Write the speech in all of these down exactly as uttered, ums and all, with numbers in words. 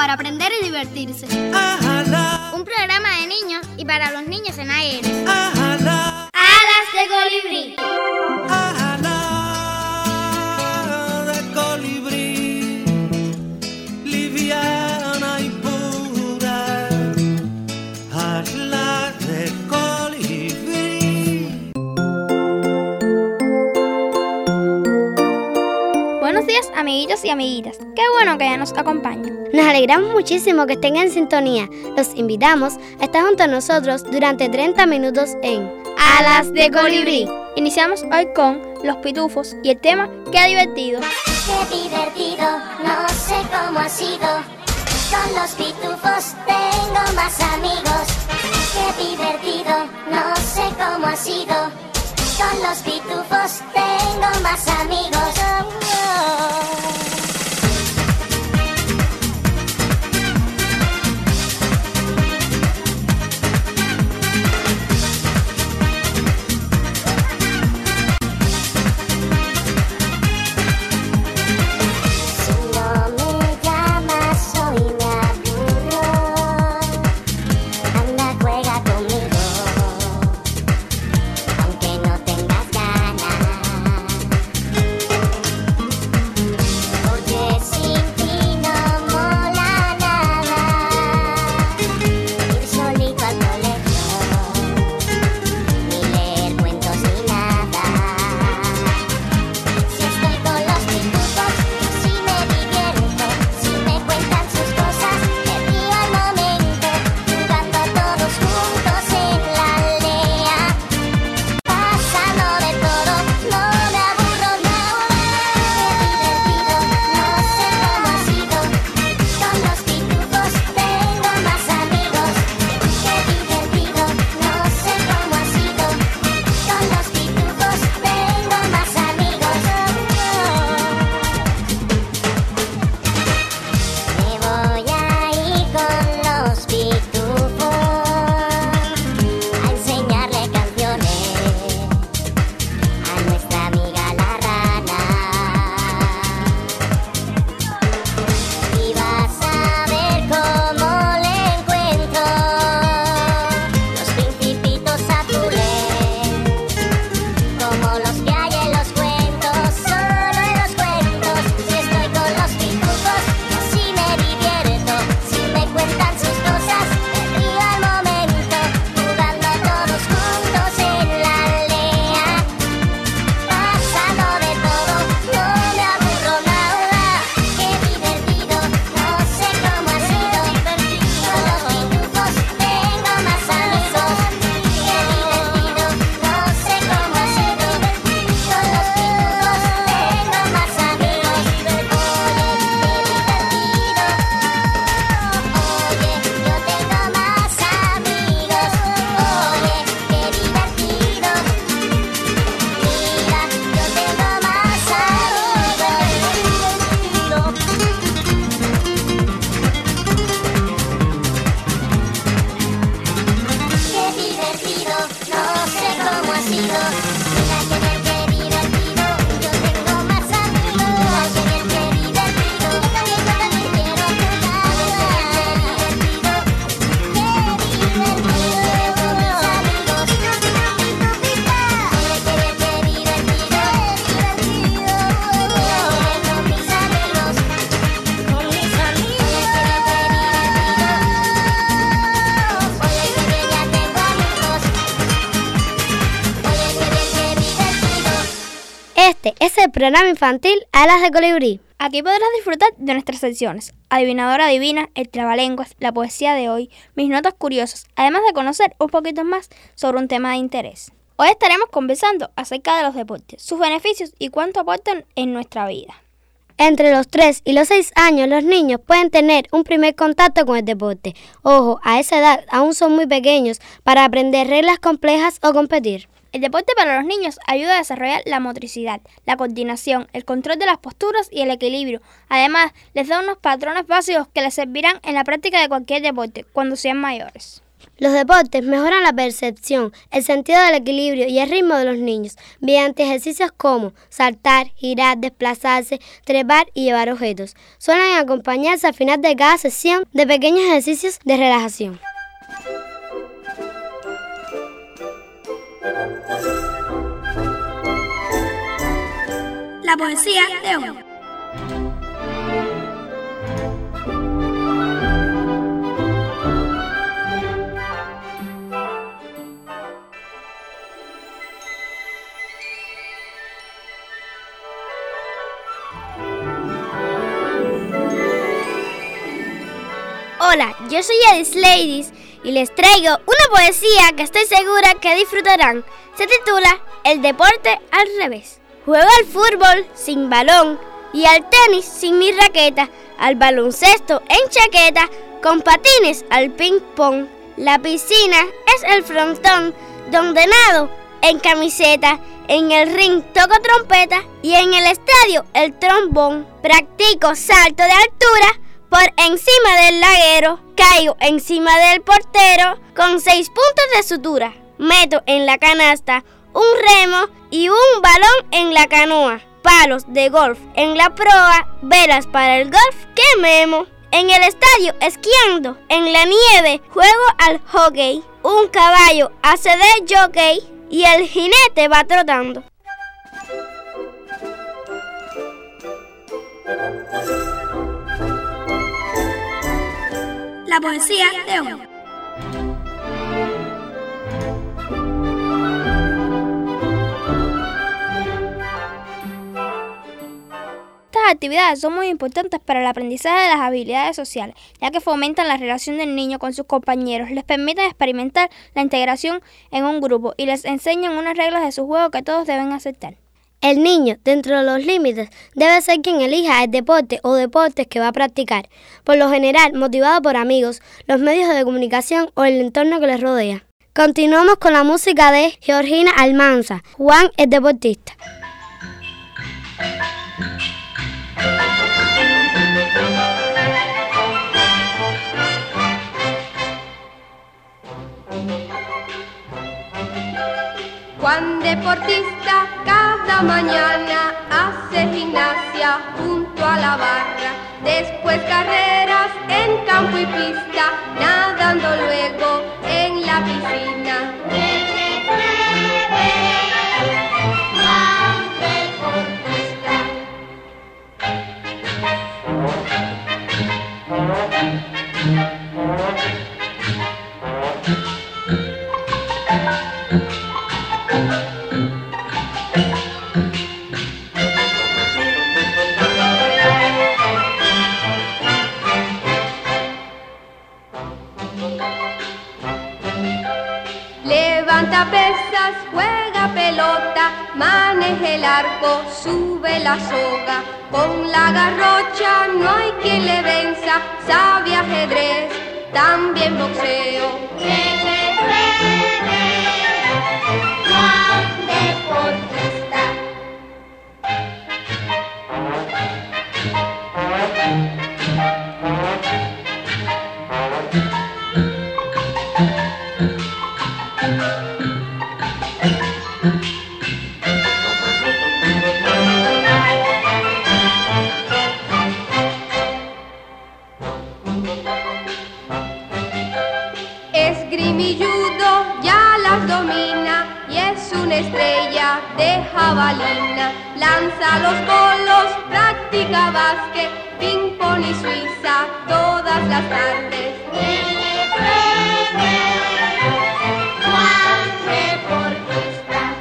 para aprender y divertirse. Ajala. Un programa de niños y para los niños en A R. Ajala. Alas de colibrí. Ajala de colibrí, liviana y pura. Alas de colibrí. Buenos días, amiguitos y amiguitas. Qué bueno que ya nos acompañan. Nos alegramos muchísimo que estén en sintonía. Los invitamos a estar junto a nosotros durante treinta minutos en Alas de colibrí. Iniciamos hoy con Los Pitufos y el tema ¡Qué divertido! Qué divertido, no sé cómo ha sido. Con los pitufos tengo más amigos. Qué divertido, no sé cómo ha sido. Con los pitufos tengo más amigos. Oh, oh. Este es el programa infantil Alas de Colibrí. Aquí podrás disfrutar de nuestras secciones: Adivinadora Divina, el Trabalenguas, la poesía de hoy, mis notas curiosas, además de conocer un poquito más sobre un tema de interés. Hoy estaremos conversando acerca de los deportes, sus beneficios y cuánto aportan en nuestra vida. Entre los tres y los seis años, los niños pueden tener un primer contacto con el deporte. Ojo, a esa edad aún son muy pequeños para aprender reglas complejas o competir. El deporte para los niños ayuda a desarrollar la motricidad, la coordinación, el control de las posturas y el equilibrio. Además, les da unos patrones básicos que les servirán en la práctica de cualquier deporte cuando sean mayores. Los deportes mejoran la percepción, el sentido del equilibrio y el ritmo de los niños mediante ejercicios como saltar, girar, desplazarse, trepar y llevar objetos. Suelen acompañarse al final de cada sesión de pequeños ejercicios de relajación. La poesía de hoy. Hola, yo soy Alice Ladies y les traigo una poesía que estoy segura que disfrutarán. Se titula El deporte al revés. Juego al fútbol sin balón y al tenis sin mi raqueta, al baloncesto en chaqueta, con patines al ping pong. La piscina es el frontón donde nado en camiseta, en el ring toco trompeta y en el estadio el trombón. Practico salto de altura por encima del laguero, caigo encima del portero con seis puntos de sutura. Meto en la canasta un remo y un balón en la canoa. Palos de golf en la proa, velas para el golf que memo. En el estadio esquiando, en la nieve juego al hockey. Un caballo hace de jockey y el jinete va trotando. La poesía de hoy. Estas actividades son muy importantes para el aprendizaje de las habilidades sociales, ya que fomentan la relación del niño con sus compañeros, les permiten experimentar la integración en un grupo y les enseñan unas reglas de su juego que todos deben aceptar. El niño, dentro de los límites, debe ser quien elija el deporte o deportes que va a practicar, por lo general motivado por amigos, los medios de comunicación o el entorno que les rodea. Continuamos con la música de Georgina Almanza, Juan el deportista. Juan deportista cada mañana hace gimnasia junto a la barra, después carreras en campo y pista, nadando luego en la piscina. Juan deportista. Levanta pesas, juega pelota, maneja el arco, sube la soga. Con la garrocha no hay quien le venza, sabe ajedrez, también boxeo. Juan deportista. Esgrimilludo ya las domina y es una estrella de jabalina. Lanza los bolos, practica básquet, ping pong y suiza todas las tardes. Juan deportista.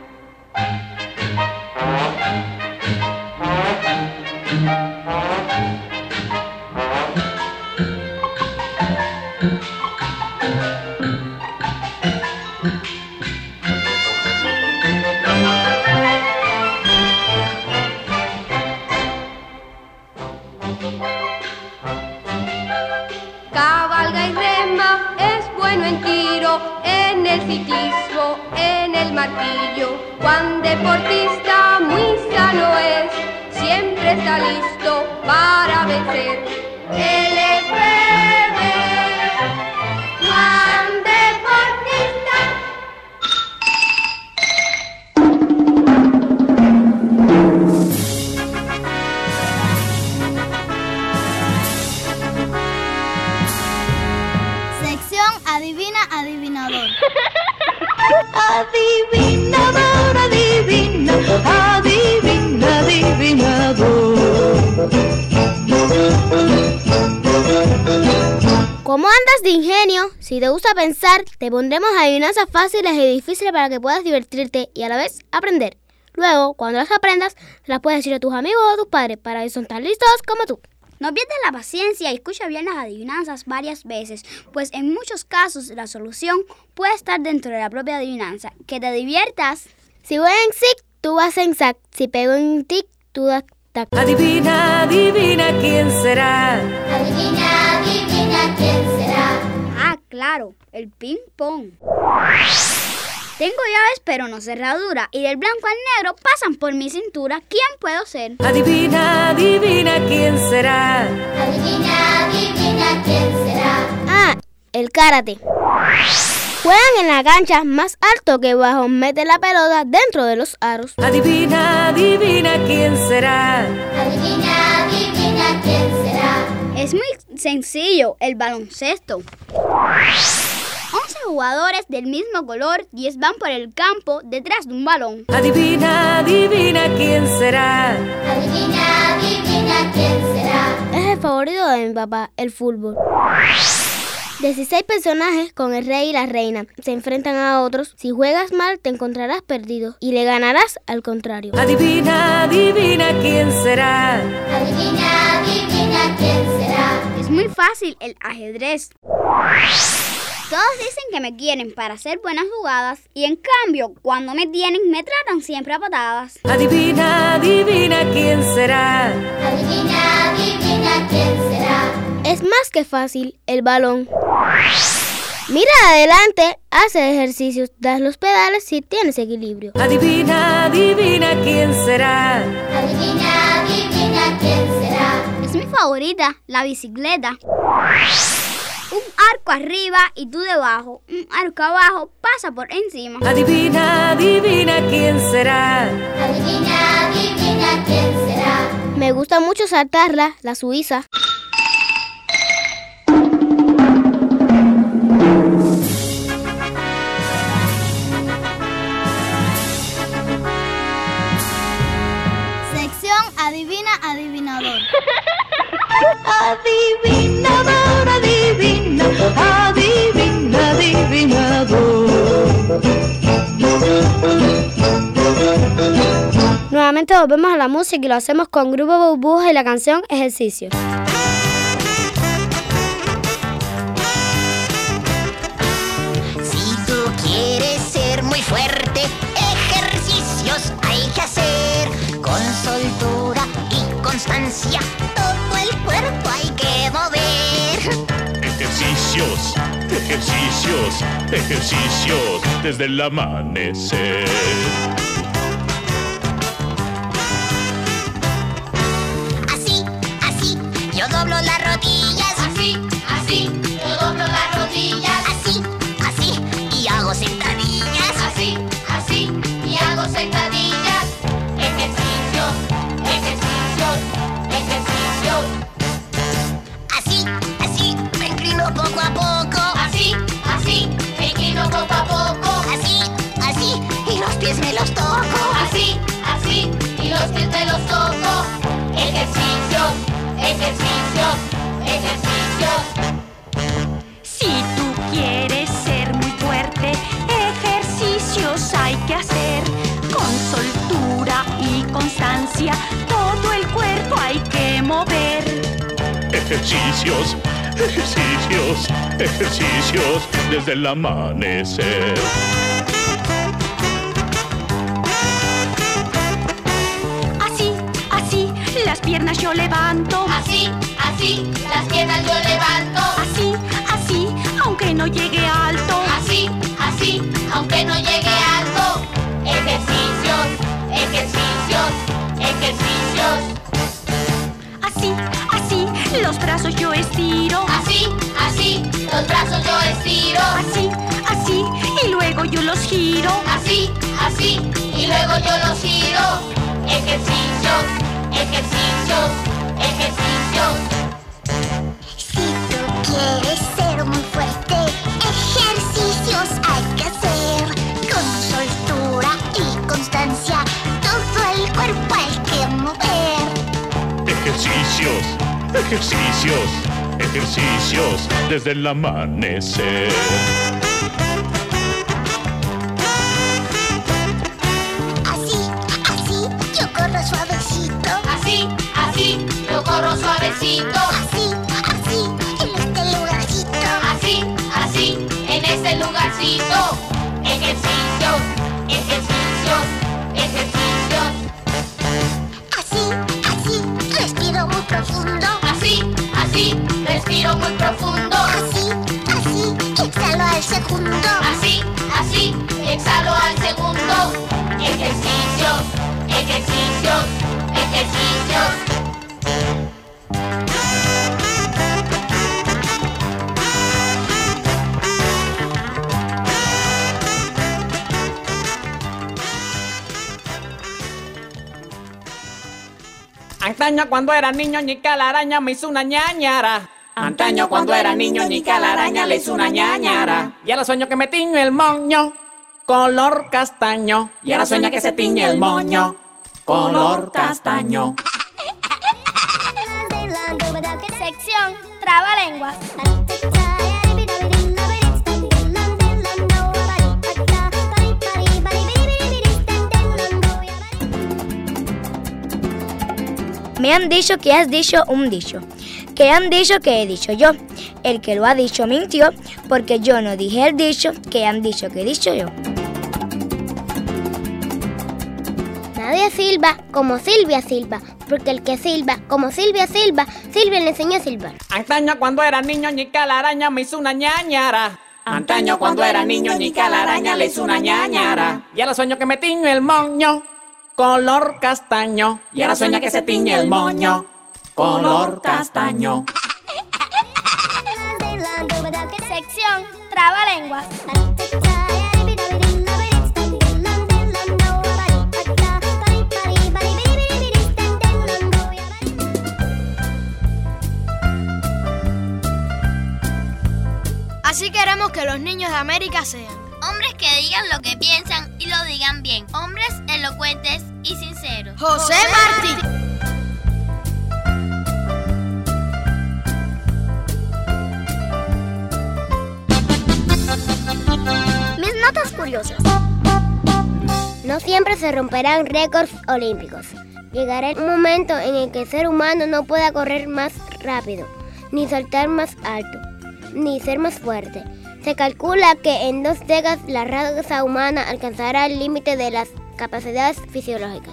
Cabalga y rema, es bueno en tiro, en el ciclismo, en el martillo. Juan deportista muy sano es, siempre está listo para vencer. L F B, Juan pensar, te pondremos adivinanzas fáciles y difíciles para que puedas divertirte y a la vez aprender. Luego, cuando las aprendas, las puedes decir a tus amigos o a tus padres para que son tan listos como tú. No pierdas la paciencia y escucha bien las adivinanzas varias veces, pues en muchos casos la solución puede estar dentro de la propia adivinanza. ¡Que te diviertas! Si voy en zig, tú vas en zac. Si pego en tic, tú das tac. Adivina, adivina quién será. Adivina, adivina quién será. Ah, claro, el ping pong. Tengo llaves pero no cerradura y del blanco al negro pasan por mi cintura. ¿Quién puedo ser? Adivina, adivina quién será. Adivina, adivina quién será. Ah, el karate. Juegan en la cancha más alto que bajo. Mete la pelota dentro de los aros. Adivina, adivina quién será. Adivina, adivina quién será. Es muy sencillo, el baloncesto. once jugadores del mismo color, diez van por el campo detrás de un balón. Adivina, adivina quién será. Adivina, adivina quién será. Es el favorito de mi papá, el fútbol. dieciséis personajes con el rey y la reina se enfrentan a otros. Si juegas mal te encontrarás perdido y le ganarás al contrario. Adivina, adivina quién será. Adivina, adivina quién será. Es muy fácil el ajedrez. Todos dicen que me quieren para hacer buenas jugadas y en cambio cuando me tienen me tratan siempre a patadas. Adivina, adivina quién será. Adivina, adivina quién será. Es más que fácil, el balón. Mira adelante, hace ejercicios, das los pedales si tienes equilibrio. Adivina, adivina quién será. Adivina, adivina quién será. Es mi favorita, la bicicleta. Un arco arriba y tú debajo. Un arco abajo pasa por encima. Adivina, adivina quién será. Adivina, adivina quién será. Me gusta mucho saltarla, la suiza. Sección Adivina Adivinador. Adivinador, adivina, adivina, adivinador. Nuevamente volvemos a la música y lo hacemos con Grupo Burbuja y la canción Ejercicio. Si tú quieres ser muy fuerte, ejercicios hay que hacer. Con soltura y constancia, todo el cuerpo hay que mover. Ejercicios, ejercicios, ejercicios desde el amanecer. Así, así, yo doblo las rodillas. Así, así, yo doblo las rodillas. Así, así, y hago sentadillas. Así, así, y hago sentadillas. Ejercicios, ejercicios, ejercicios. Así, así, me inclino poco a poco. Así, así, me inclino poco a poco. Así, así, y los pies me los toco. Así, así, y los pies me los toco. Ejercicios, ejercicios, ejercicios. Si tú quieres ser muy fuerte, ejercicios hay que hacer. Con soltura y constancia, todo el cuerpo hay que mover. Ejercicios, ejercicios, ejercicios desde el amanecer. Así, así, las piernas yo levanto. Así, así, las piernas yo levanto. Así, así, aunque no llegue alto. Así, así, aunque no llegue alto. Ejercicios, ejercicios, ejercicios. Así, así, los brazos yo estiro. Así, así, los brazos yo estiro. Así, así, y luego yo los giro. Así, así, y luego yo los giro. Ejercicios, ejercicios, ejercicios. Si tú quieres ser muy fuerte, ejercicios hay que hacer. Con soltura y constancia, todo el cuerpo hay que mover. Ejercicios, ejercicios, ejercicios desde el amanecer. respiro muy profundo. Así, así, exhalo al segundo. Así, así, exhalo al segundo. Ejercicios, ejercicios, ejercicios. Antaño cuando era niño, Ñica la araña me hizo una ñañara. Antaño cuando era niño, Ñica la araña le hizo una ñañara. Y ahora sueño que me tiño el moño, color castaño. Y ahora sueña que se tiñe el moño, color castaño. Sección Trabalenguas. Me han dicho que has dicho un dicho, que han dicho que he dicho yo. El que lo ha dicho mintió, porque yo no dije el dicho que han dicho que he dicho yo. Nadie silba como Silvia silba, porque el que silba como Silvia silba, Silvia le enseñó a silbar. Antaño cuando era niño, Ñica la araña me hizo una ñañara. Antaño cuando era niño, Ñica la araña le hizo una ñañara. Y ahora sueño que me tiño el moño, color castaño. Y ahora sueña que se tiñe el moño, color castaño. Sección Trabalenguas. Así queremos que los niños de América sean hombres que digan lo que piensan y lo digan bien. Hombres elocuentes y sinceros. José Martí. Mis notas curiosas. No siempre se romperán récords olímpicos. Llegará el momento en el que el ser humano no pueda correr más rápido, ni saltar más alto, ni ser más fuerte. Se calcula que en dos décadas la raza humana alcanzará el límite de las capacidades fisiológicas.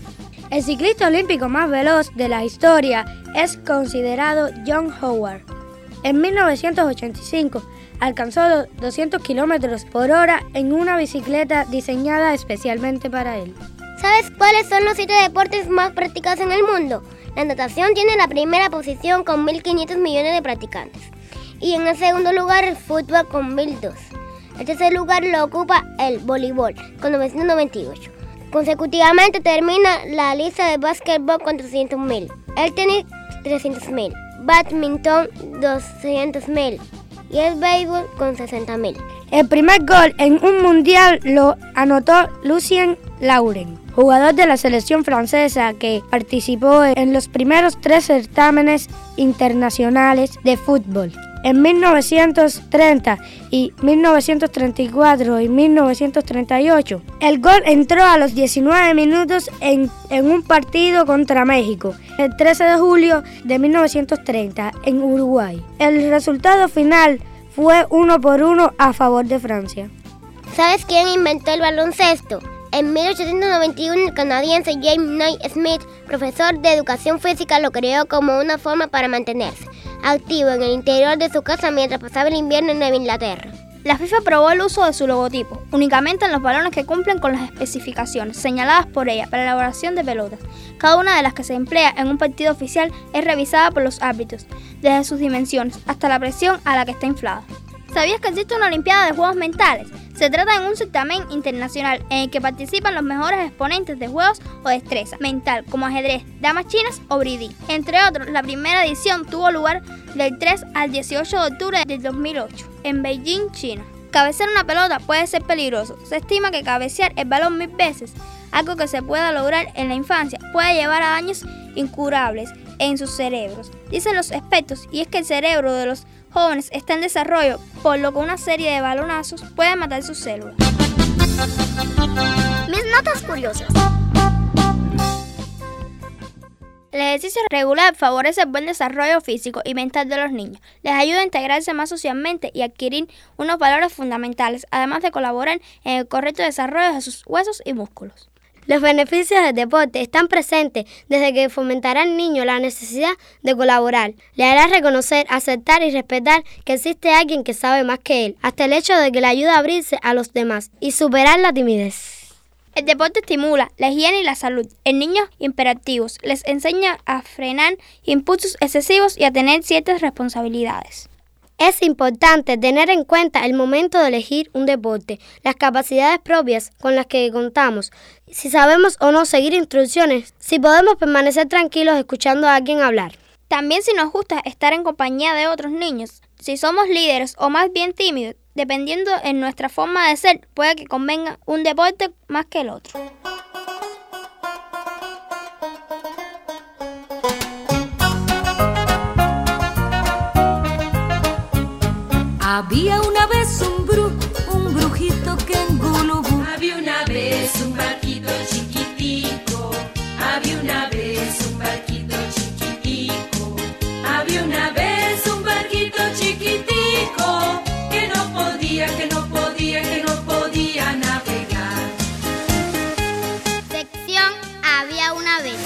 El ciclista olímpico más veloz de la historia es considerado John Howard. En mil novecientos ochenta y cinco alcanzó los doscientos kilómetros por hora en una bicicleta diseñada especialmente para él. ¿Sabes cuáles son los siete deportes más practicados en el mundo? La natación tiene la primera posición con mil quinientos millones de practicantes. Y en el segundo lugar el fútbol con mil dos. El tercer lugar lo ocupa el voleibol con novecientos noventa y ocho. Consecutivamente termina la lista de básquetbol con trescientos mil, el tenis trescientos mil, badminton doscientos mil y el béisbol con sesenta mil. El primer gol en un mundial lo anotó Lucien Lauren, jugador de la selección francesa que participó en los primeros tres certámenes internacionales de fútbol. En mil novecientos treinta y mil novecientos treinta y cuatro y mil novecientos treinta y ocho, el gol entró a los diecinueve minutos en, en un partido contra México, el trece de julio de mil novecientos treinta en Uruguay. El resultado final fue uno por uno a favor de Francia. ¿Sabes quién inventó el baloncesto? En mil ochocientos noventa y uno el canadiense James Naismith, profesor de educación física, lo creó como una forma para mantenerse activo en el interior de su casa mientras pasaba el invierno en Nueva Inglaterra. La FIFA aprobó el uso de su logotipo, únicamente en los balones que cumplen con las especificaciones señaladas por ella para la elaboración de pelotas. Cada una de las que se emplea en un partido oficial es revisada por los árbitros, desde sus dimensiones hasta la presión a la que está inflada. ¿Sabías que existe una Olimpiada de Juegos Mentales? Se trata de un certamen internacional en el que participan los mejores exponentes de juegos o destreza mental, como ajedrez, damas chinas o bridí. Entre otros, la primera edición tuvo lugar del tres al dieciocho de octubre del dos mil ocho, en Beijing, China. Cabecear una pelota puede ser peligroso. Se estima que cabecear el balón mil veces, algo que se pueda lograr en la infancia, puede llevar a daños incurables en sus cerebros, dicen los expertos, y es que el cerebro de los jóvenes está en desarrollo, por lo que una serie de balonazos puede matar sus células. Mis notas curiosas. El ejercicio regular favorece el buen desarrollo físico y mental de los niños, les ayuda a integrarse más socialmente y adquirir unos valores fundamentales, además de colaborar en el correcto desarrollo de sus huesos y músculos. Los beneficios del deporte están presentes desde que fomentará al niño la necesidad de colaborar. Le hará reconocer, aceptar y respetar que existe alguien que sabe más que él, hasta el hecho de que le ayuda a abrirse a los demás y superar la timidez. El deporte estimula la higiene y la salud en niños hiperactivos. Les enseña a frenar impulsos excesivos y a tener ciertas responsabilidades. Es importante tener en cuenta el momento de elegir un deporte, las capacidades propias con las que contamos, si sabemos o no seguir instrucciones, si podemos permanecer tranquilos escuchando a alguien hablar. También si nos gusta estar en compañía de otros niños, si somos líderes o más bien tímidos, dependiendo en nuestra forma de ser, puede que convenga un deporte más que el otro. Había una vez un bru, un brujito que en Gulubú. Había una vez un barquito chiquitico. Había una vez un barquito chiquitico. Había una vez un barquito chiquitico que no podía, que no podía, que no podía navegar. Sección Había una vez.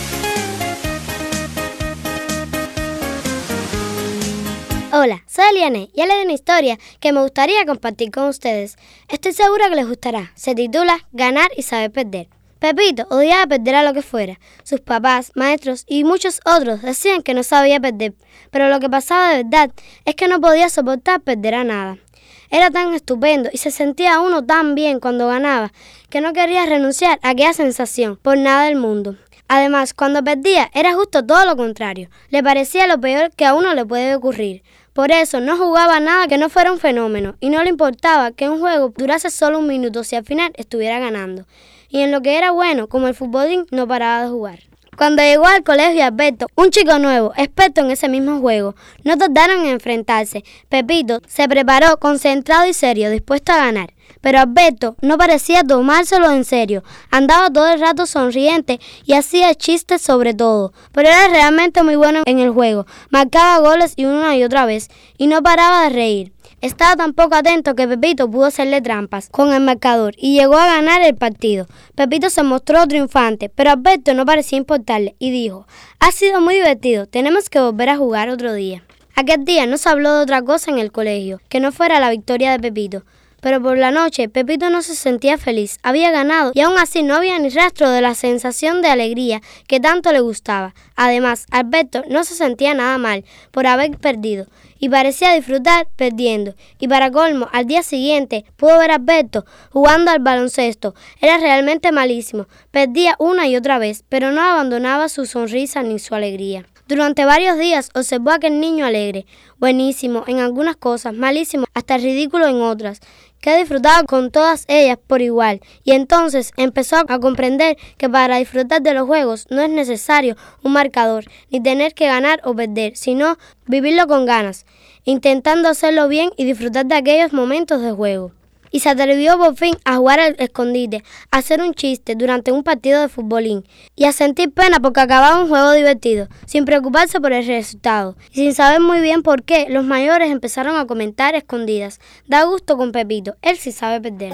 Hola, soy Eliane y les doy una historia que me gustaría compartir con ustedes. Estoy segura que les gustará. Se titula Ganar y saber perder. Pepito odiaba perder a lo que fuera. Sus papás, maestros y muchos otros decían que no sabía perder, pero lo que pasaba de verdad es que no podía soportar perder a nada. Era tan estupendo y se sentía uno tan bien cuando ganaba que no quería renunciar a aquella sensación por nada del mundo. Además, cuando perdía era justo todo lo contrario. Le parecía lo peor que a uno le puede ocurrir. Por eso no jugaba nada que no fuera un fenómeno y no le importaba que un juego durase solo un minuto si al final estuviera ganando. Y en lo que era bueno, como el futbolín, no paraba de jugar. Cuando llegó al colegio Alberto, un chico nuevo, experto en ese mismo juego, no tardaron en enfrentarse. Pepito se preparó concentrado y serio, dispuesto a ganar. Pero Alberto no parecía tomárselo en serio. Andaba todo el rato sonriente y hacía chistes sobre todo. Pero era realmente muy bueno en el juego. Marcaba goles y una y otra vez. Y no paraba de reír. Estaba tan poco atento que Pepito pudo hacerle trampas con el marcador y llegó a ganar el partido. Pepito se mostró triunfante, pero Alberto no parecía importarle y dijo: «Ha sido muy divertido, tenemos que volver a jugar otro día». Aquel día no se habló de otra cosa en el colegio, que no fuera la victoria de Pepito. Pero por la noche Pepito no se sentía feliz, había ganado y aún así no había ni rastro de la sensación de alegría que tanto le gustaba. Además, Alberto no se sentía nada mal por haber perdido y parecía disfrutar perdiendo. Y para colmo, al día siguiente pudo ver a Alberto jugando al baloncesto. Era realmente malísimo, perdía una y otra vez, pero no abandonaba su sonrisa ni su alegría. Durante varios días observó a aquel niño alegre, buenísimo en algunas cosas, malísimo hasta ridículo en otras, que disfrutaba con todas ellas por igual, y entonces empezó a comprender que para disfrutar de los juegos no es necesario un marcador, ni tener que ganar o perder, sino vivirlo con ganas, intentando hacerlo bien y disfrutar de aquellos momentos de juego. Y se atrevió por fin a jugar al escondite, a hacer un chiste durante un partido de futbolín y a sentir pena porque acababa un juego divertido, sin preocuparse por el resultado. Y sin saber muy bien por qué, los mayores empezaron a comentar escondidas: «Da gusto con Pepito, él sí sabe perder».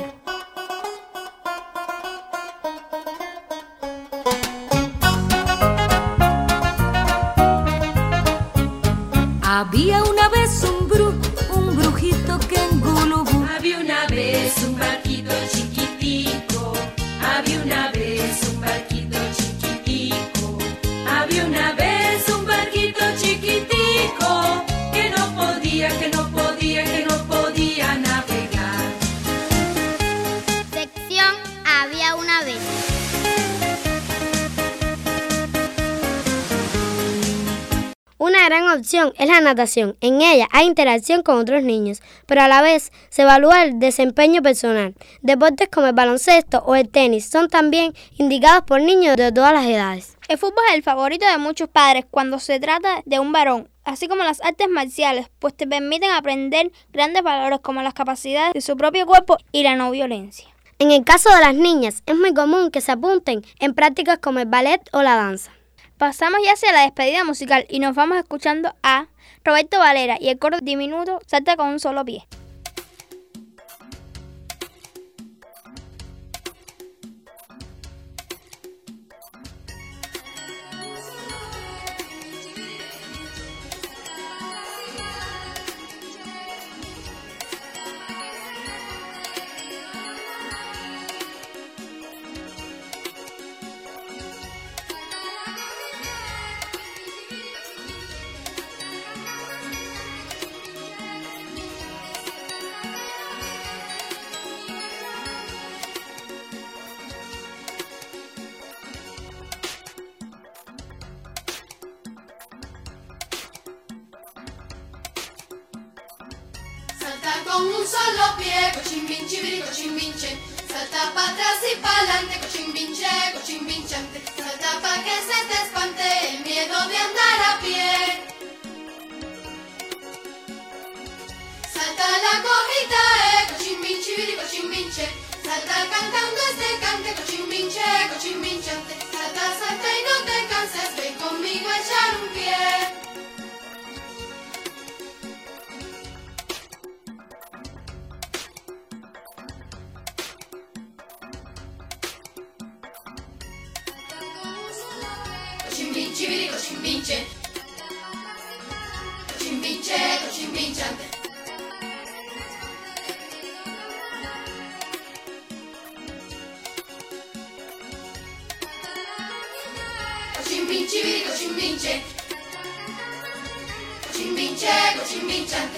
Había una vez un bru, un brujito que en Gulubú. Había una vez un barquito chiquitico. Había una vez un barquito chiquitico. Había una vez un barquito chiquitico que no podía, que no podía, que no podía navegar. Sección Había una vez. Una gran opción es la natación. En ella hay interacción con otros niños, pero a la vez se evalúa el desempeño personal. Deportes como el baloncesto o el tenis son también indicados por niños de todas las edades. El fútbol es el favorito de muchos padres cuando se trata de un varón, así como las artes marciales, pues te permiten aprender grandes valores como las capacidades de su propio cuerpo y la no violencia. En el caso de las niñas, es muy común que se apunten en prácticas como el ballet o la danza. Pasamos ya hacia la despedida musical y nos vamos escuchando a Roberto Valera y el coro diminuto Salta con un solo pie. con un solo pie, cochimbinchibiri, cochimbinche. Salta para atrás y para adelante, cochimbinche, cochimbinchante. Salta para que se te espante el miedo de andar a pie. Salta la cojita, eh, cochimbinchibiri, cochimbinche. Salta cantando este cante, cochimbinche, cochimbinchante. Salta, salta y no te canses, ven conmigo a echar un pie. Cochimbinchibiri, cochimbinche. Cochimbinche, cochimbinchante. Cochimbinchibiri, cochimbinche. Cochimbinche, cochimbinchante.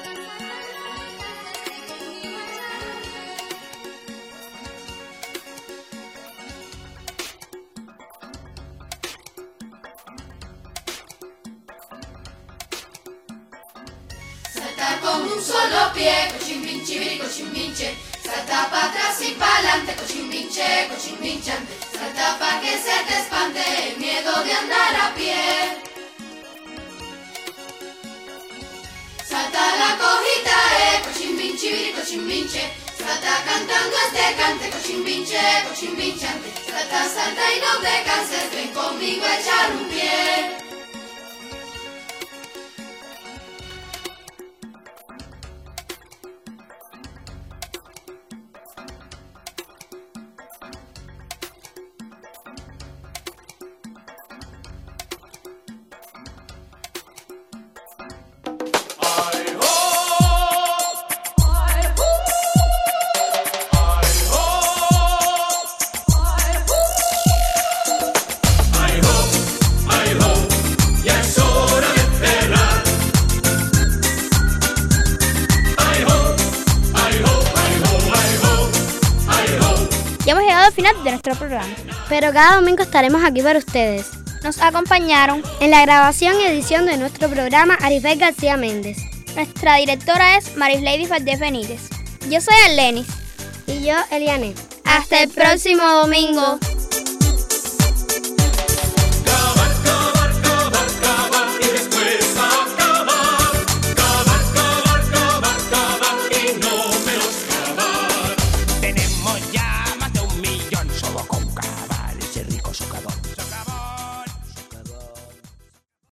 Salta con un solo pie, cochimbinchibiri, cochimbinche. Salta para atrás y para adelante, cochimbinche, cochimbinchante. Salta pa' que se te espante el miedo de andar a pie. Salta la cojita, eh, cochimbinchibiri, cochimbinche. Salta cantando este cante, cochimbinche, cochimbinchante. Salta, salta y no te canses, ven conmigo a echar un pie. Ya hemos llegado al final de nuestro programa. Pero cada domingo estaremos aquí para ustedes. Nos acompañaron en la grabación y edición de nuestro programa Arifel García Méndez. Nuestra directora es Marislady Valdez Benítez. Yo soy Arlenis. Y yo, Eliane. Hasta el próximo domingo.